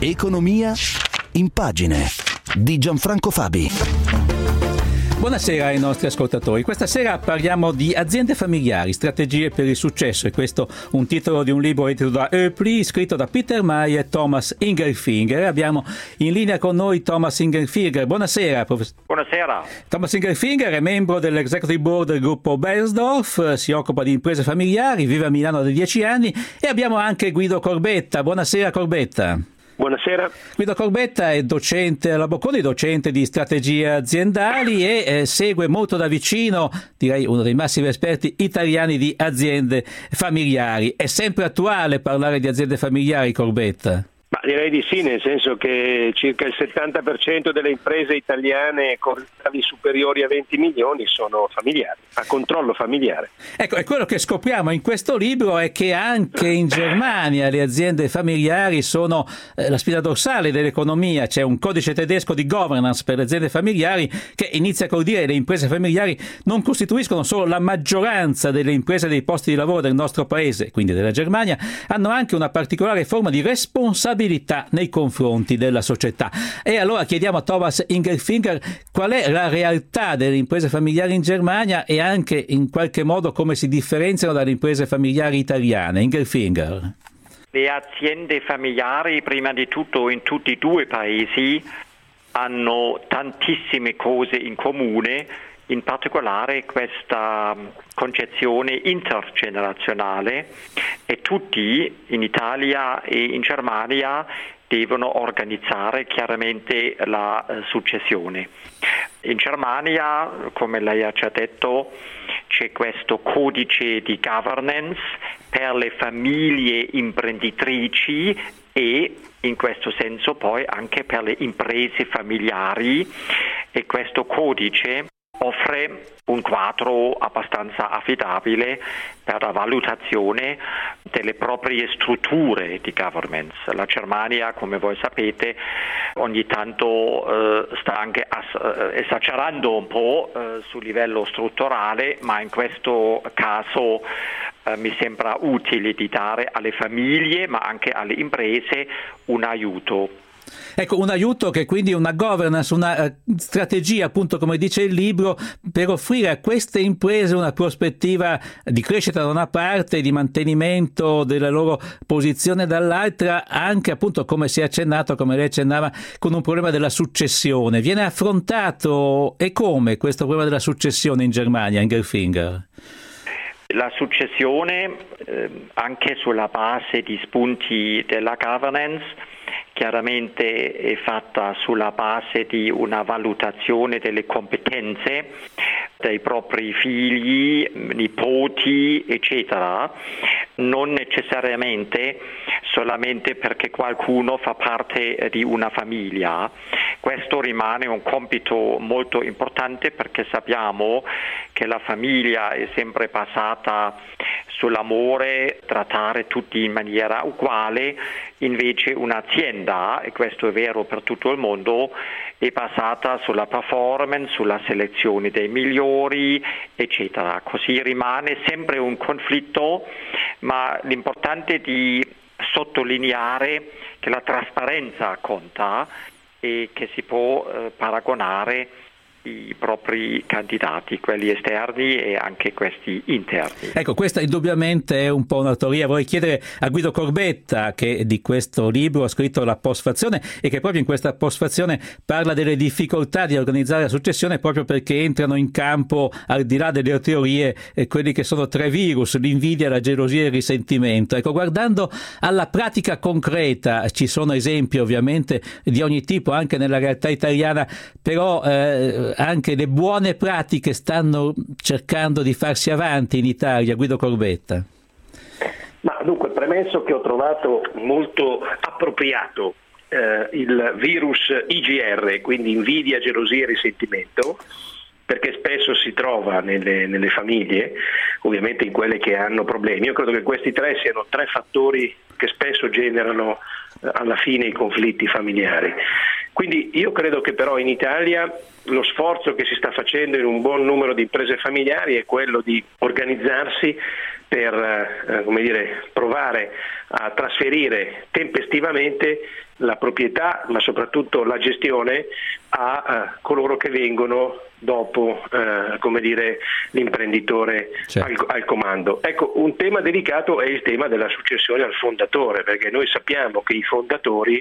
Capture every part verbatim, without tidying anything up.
Economia in pagine di Gianfranco Fabi. Buonasera ai nostri ascoltatori. Questa sera parliamo di aziende familiari, strategie per il successo, e questo un titolo di un libro edito da Oepli, scritto da Peter May e Thomas Ingelfinger. Abbiamo in linea con noi Thomas Ingelfinger. Buonasera, professore. Buonasera. Thomas Ingelfinger è membro dell'Executive Board del gruppo Beiersdorf, si occupa di imprese familiari, vive a Milano da dieci anni, e abbiamo anche Guido Corbetta. Buonasera Corbetta. Buonasera. Guido Corbetta è docente alla Bocconi, docente di strategie aziendali e eh, segue molto da vicino, direi uno dei massimi esperti italiani di aziende familiari. È sempre attuale parlare di aziende familiari, Corbetta? Ma direi di sì, nel senso che circa il settanta per cento delle imprese italiane con ricavi superiori a venti milioni sono familiari, a controllo familiare. Ecco, e quello che scopriamo in questo libro è che anche in Germania le aziende familiari sono eh, la spina dorsale dell'economia. C'è un codice tedesco di governance per le aziende familiari che inizia col dire che le imprese familiari non costituiscono solo la maggioranza delle imprese dei posti di lavoro del nostro paese, quindi della Germania, hanno anche una particolare forma di responsabilità nei confronti della società. E allora chiediamo a Thomas Ingelfinger qual è la realtà delle imprese familiari in Germania e anche in qualche modo come si differenziano dalle imprese familiari italiane. Ingelfinger. Le aziende familiari, prima di tutto in tutti e due i paesi, hanno tantissime cose in comune, in particolare questa concezione intergenerazionale, e tutti in Italia e in Germania devono organizzare chiaramente la eh, successione. In Germania, come lei ha già detto, c'è questo codice di governance per le famiglie imprenditrici e in questo senso poi anche per le imprese familiari, e questo codice offre un quadro abbastanza affidabile per la valutazione delle proprie strutture di governance. La Germania, come voi sapete, ogni tanto eh, sta anche as- esagerando un po' eh, sul livello strutturale, ma in questo caso eh, mi sembra utile di dare alle famiglie, ma anche alle imprese, un aiuto. Ecco, un aiuto che quindi una governance, una uh, strategia, appunto come dice il libro, per offrire a queste imprese una prospettiva di crescita da una parte e di mantenimento della loro posizione dall'altra, anche appunto come si è accennato, come lei accennava, con un problema della successione. Viene affrontato e come questo problema della successione in Germania, Ingelfinger? La successione, eh, anche sulla base di spunti della governance, chiaramente è fatta sulla base di una valutazione delle competenze dei propri figli, nipoti, eccetera, non necessariamente solamente perché qualcuno fa parte di una famiglia. Questo rimane un compito molto importante, perché sappiamo che la famiglia è sempre basata sull'amore, trattare tutti in maniera uguale. Invece un'azienda, e questo è vero per tutto il mondo, è basata sulla performance, sulla selezione dei migliori, eccetera. Così rimane sempre un conflitto, ma l'importante è di sottolineare che la trasparenza conta e che si può eh, paragonare i propri candidati, quelli esterni e anche questi interni. Ecco, questa indubbiamente è un po' una teoria. Vorrei chiedere a Guido Corbetta, che di questo libro ha scritto la postfazione e che proprio in questa postfazione parla delle difficoltà di organizzare la successione, proprio perché entrano in campo, al di là delle teorie, eh, quelli che sono tre virus: l'invidia, la gelosia e il risentimento. Ecco, guardando alla pratica concreta, ci sono esempi ovviamente di ogni tipo anche nella realtà italiana, però eh, anche le buone pratiche stanno cercando di farsi avanti in Italia. Guido Corbetta. Ma dunque, premesso che ho trovato molto appropriato eh, il virus I G R, quindi invidia, gelosia e risentimento, perché spesso si trova nelle, nelle famiglie, ovviamente in quelle che hanno problemi. Io credo che questi tre siano tre fattori che spesso generano eh, alla fine i conflitti familiari. Quindi io credo che però in Italia lo sforzo che si sta facendo in un buon numero di imprese familiari è quello di organizzarsi per eh, come dire, provare a trasferire tempestivamente la proprietà, ma soprattutto la gestione a, a coloro che vengono dopo eh, come dire, l'imprenditore certo. al, al comando. Ecco, un tema delicato è il tema della successione al fondatore, perché noi sappiamo che i fondatori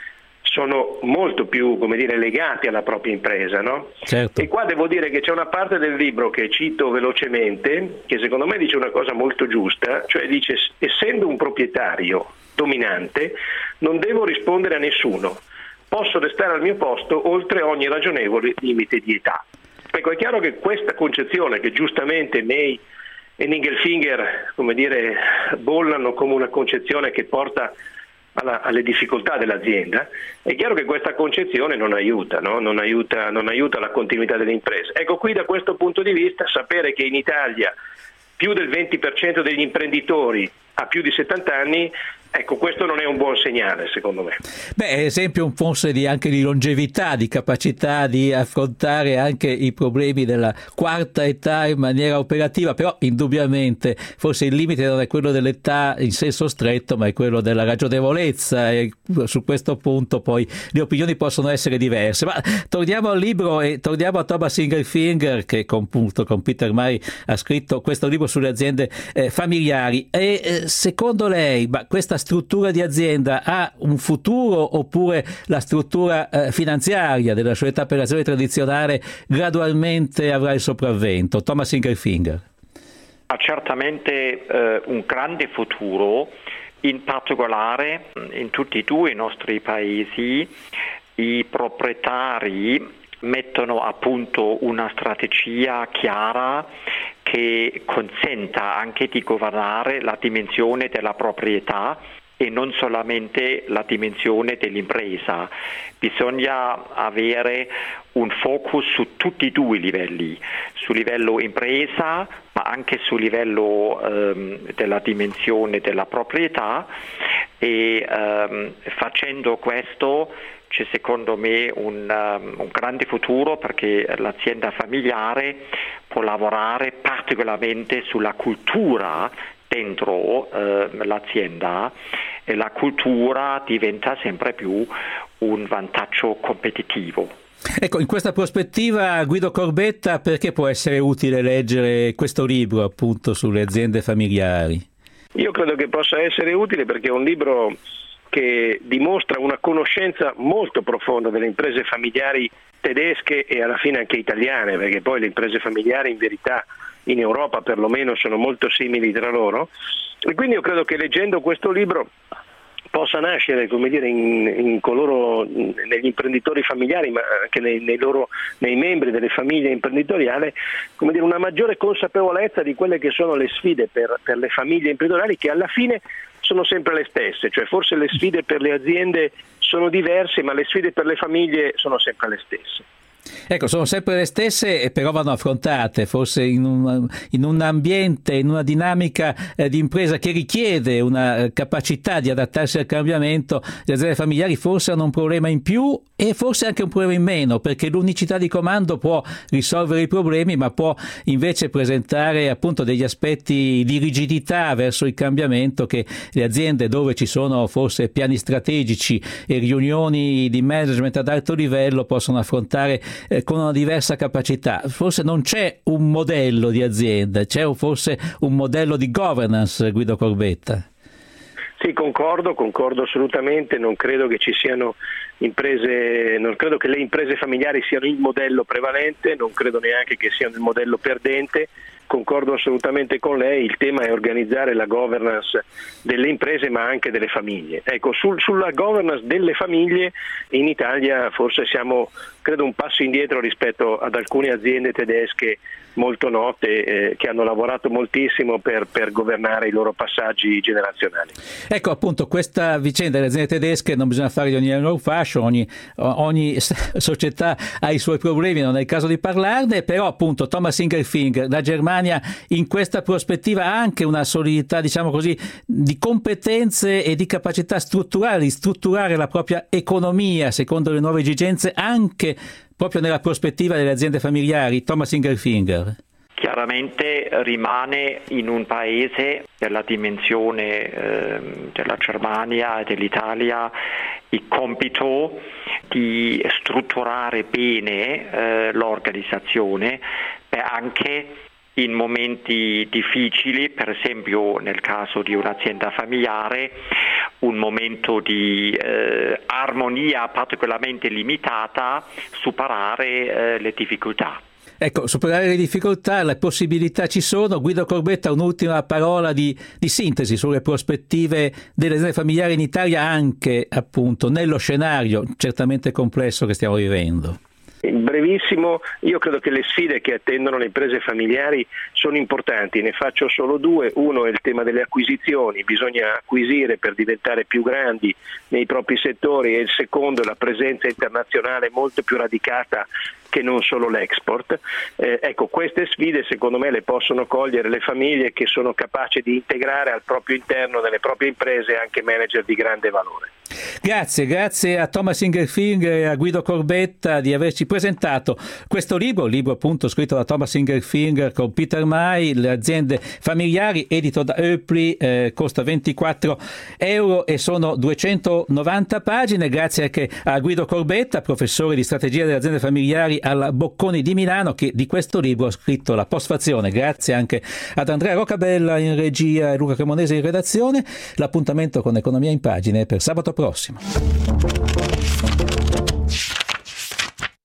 sono molto più, come dire, legati alla propria impresa, no? Certo. E qua devo dire che c'è una parte del libro che cito velocemente, che secondo me dice una cosa molto giusta, cioè dice: essendo un proprietario dominante non devo rispondere a nessuno, posso restare al mio posto oltre ogni ragionevole limite di età. Ecco, è chiaro che questa concezione, che giustamente May e Ningelfinger, come dire, bollano come una concezione che porta alla, alle difficoltà dell'azienda, è chiaro che questa concezione non aiuta, no? non aiuta, non aiuta la continuità delle imprese. Ecco, qui da questo punto di vista sapere che in Italia più del venti per cento degli imprenditori ha più di settanta anni, ecco, questo non è un buon segnale, secondo me. Beh, è esempio forse di, anche di longevità, di capacità di affrontare anche i problemi della quarta età in maniera operativa, però indubbiamente forse il limite non è quello dell'età in senso stretto, ma è quello della ragionevolezza, e su questo punto poi le opinioni possono essere diverse. Ma torniamo al libro e torniamo a Thomas Ningelfinger, che con, appunto, con Peter May ha scritto questo libro sulle aziende eh, familiari. E eh, secondo lei, ma questa struttura di azienda ha un futuro, oppure la struttura eh, finanziaria della società per azione tradizionale gradualmente avrà il sopravvento? Thomas Ningelfinger. Ha certamente eh, un grande futuro, in particolare in tutti e due i nostri paesi i proprietari mettono a punto una strategia chiara che consenta anche di governare la dimensione della proprietà e non solamente la dimensione dell'impresa. Bisogna avere un focus su tutti e due i livelli, sul livello impresa ma anche sul livello ehm, della dimensione della proprietà, e ehm, facendo questo c'è secondo me un, um, un grande futuro, perché l'azienda familiare può lavorare particolarmente sulla cultura dentro uh, l'azienda, e la cultura diventa sempre più un vantaggio competitivo. Ecco, in questa prospettiva, Guido Corbetta, perché può essere utile leggere questo libro appunto sulle aziende familiari? Io credo che possa essere utile perché è un libro che dimostra una conoscenza molto profonda delle imprese familiari tedesche e alla fine anche italiane, perché poi le imprese familiari in verità in Europa perlomeno sono molto simili tra loro, e quindi io credo che leggendo questo libro possa nascere, come dire, in, in coloro, negli imprenditori familiari, ma anche nei, nei loro, nei membri delle famiglie imprenditoriali, come dire, una maggiore consapevolezza di quelle che sono le sfide per, per le famiglie imprenditoriali, che alla fine sono sempre le stesse, cioè forse le sfide per le aziende sono diverse, ma le sfide per le famiglie sono sempre le stesse. Ecco, sono sempre le stesse, e però vanno affrontate forse in un, in un ambiente, in una dinamica eh, di impresa che richiede una eh, capacità di adattarsi al cambiamento. Le aziende familiari forse hanno un problema in più e forse anche un problema in meno, perché l'unicità di comando può risolvere i problemi, ma può invece presentare appunto degli aspetti di rigidità verso il cambiamento che le aziende dove ci sono forse piani strategici e riunioni di management ad alto livello possono affrontare eh, con una diversa capacità. Forse non c'è un modello di azienda, c'è forse un modello di governance, Guido Corbetta. Sì, concordo, concordo assolutamente, non credo che ci siano imprese, non credo che le imprese familiari siano il modello prevalente, non credo neanche che siano il modello perdente. Concordo assolutamente con lei, il tema è organizzare la governance delle imprese ma anche delle famiglie. Ecco, sul, sulla governance delle famiglie in Italia forse siamo, credo, un passo indietro rispetto ad alcune aziende tedesche molto note eh, che hanno lavorato moltissimo per, per governare i loro passaggi generazionali. Ecco, appunto, questa vicenda delle aziende tedesche non bisogna fare di ogni loro fascio, ogni, ogni società ha i suoi problemi, non è il caso di parlarne, però appunto Thomas Ningelfinger, la Germania in questa prospettiva ha anche una solidità, diciamo così, di competenze e di capacità strutturali, di strutturare la propria economia secondo le nuove esigenze, anche proprio nella prospettiva delle aziende familiari? Thomas Ingelfinger. Chiaramente rimane in un paese della dimensione eh, della Germania e dell'Italia il compito di strutturare bene eh, l'organizzazione per anche in momenti difficili, per esempio nel caso di un'azienda familiare, un momento di eh, armonia particolarmente limitata, superare eh, le difficoltà. Ecco, superare le difficoltà, le possibilità ci sono. Guido Corbetta, un'ultima parola di, di sintesi sulle prospettive delle aziende familiari in Italia, anche appunto nello scenario certamente complesso che stiamo vivendo. Brevissimo, io credo che le sfide che attendono le imprese familiari sono importanti, ne faccio solo due. Uno è il tema delle acquisizioni, bisogna acquisire per diventare più grandi nei propri settori, e il secondo è la presenza internazionale molto più radicata che non solo l'export. Eh, ecco, queste sfide secondo me le possono cogliere le famiglie che sono capaci di integrare al proprio interno delle proprie imprese anche manager di grande valore. Grazie, grazie a Thomas Ingelfinger e a Guido Corbetta di averci presentato questo libro, libro appunto scritto da Thomas Ingelfinger con Peter May, le aziende familiari, edito da Oepli, eh, costa ventiquattro euro e sono duecentonovanta pagine. Grazie anche a Guido Corbetta, professore di strategia delle aziende familiari alla Bocconi di Milano, che di questo libro ha scritto la postfazione. Grazie anche ad Andrea Roccabella in regia e Luca Cremonese in redazione. L'appuntamento con Economia in Pagine per sabato prossimo.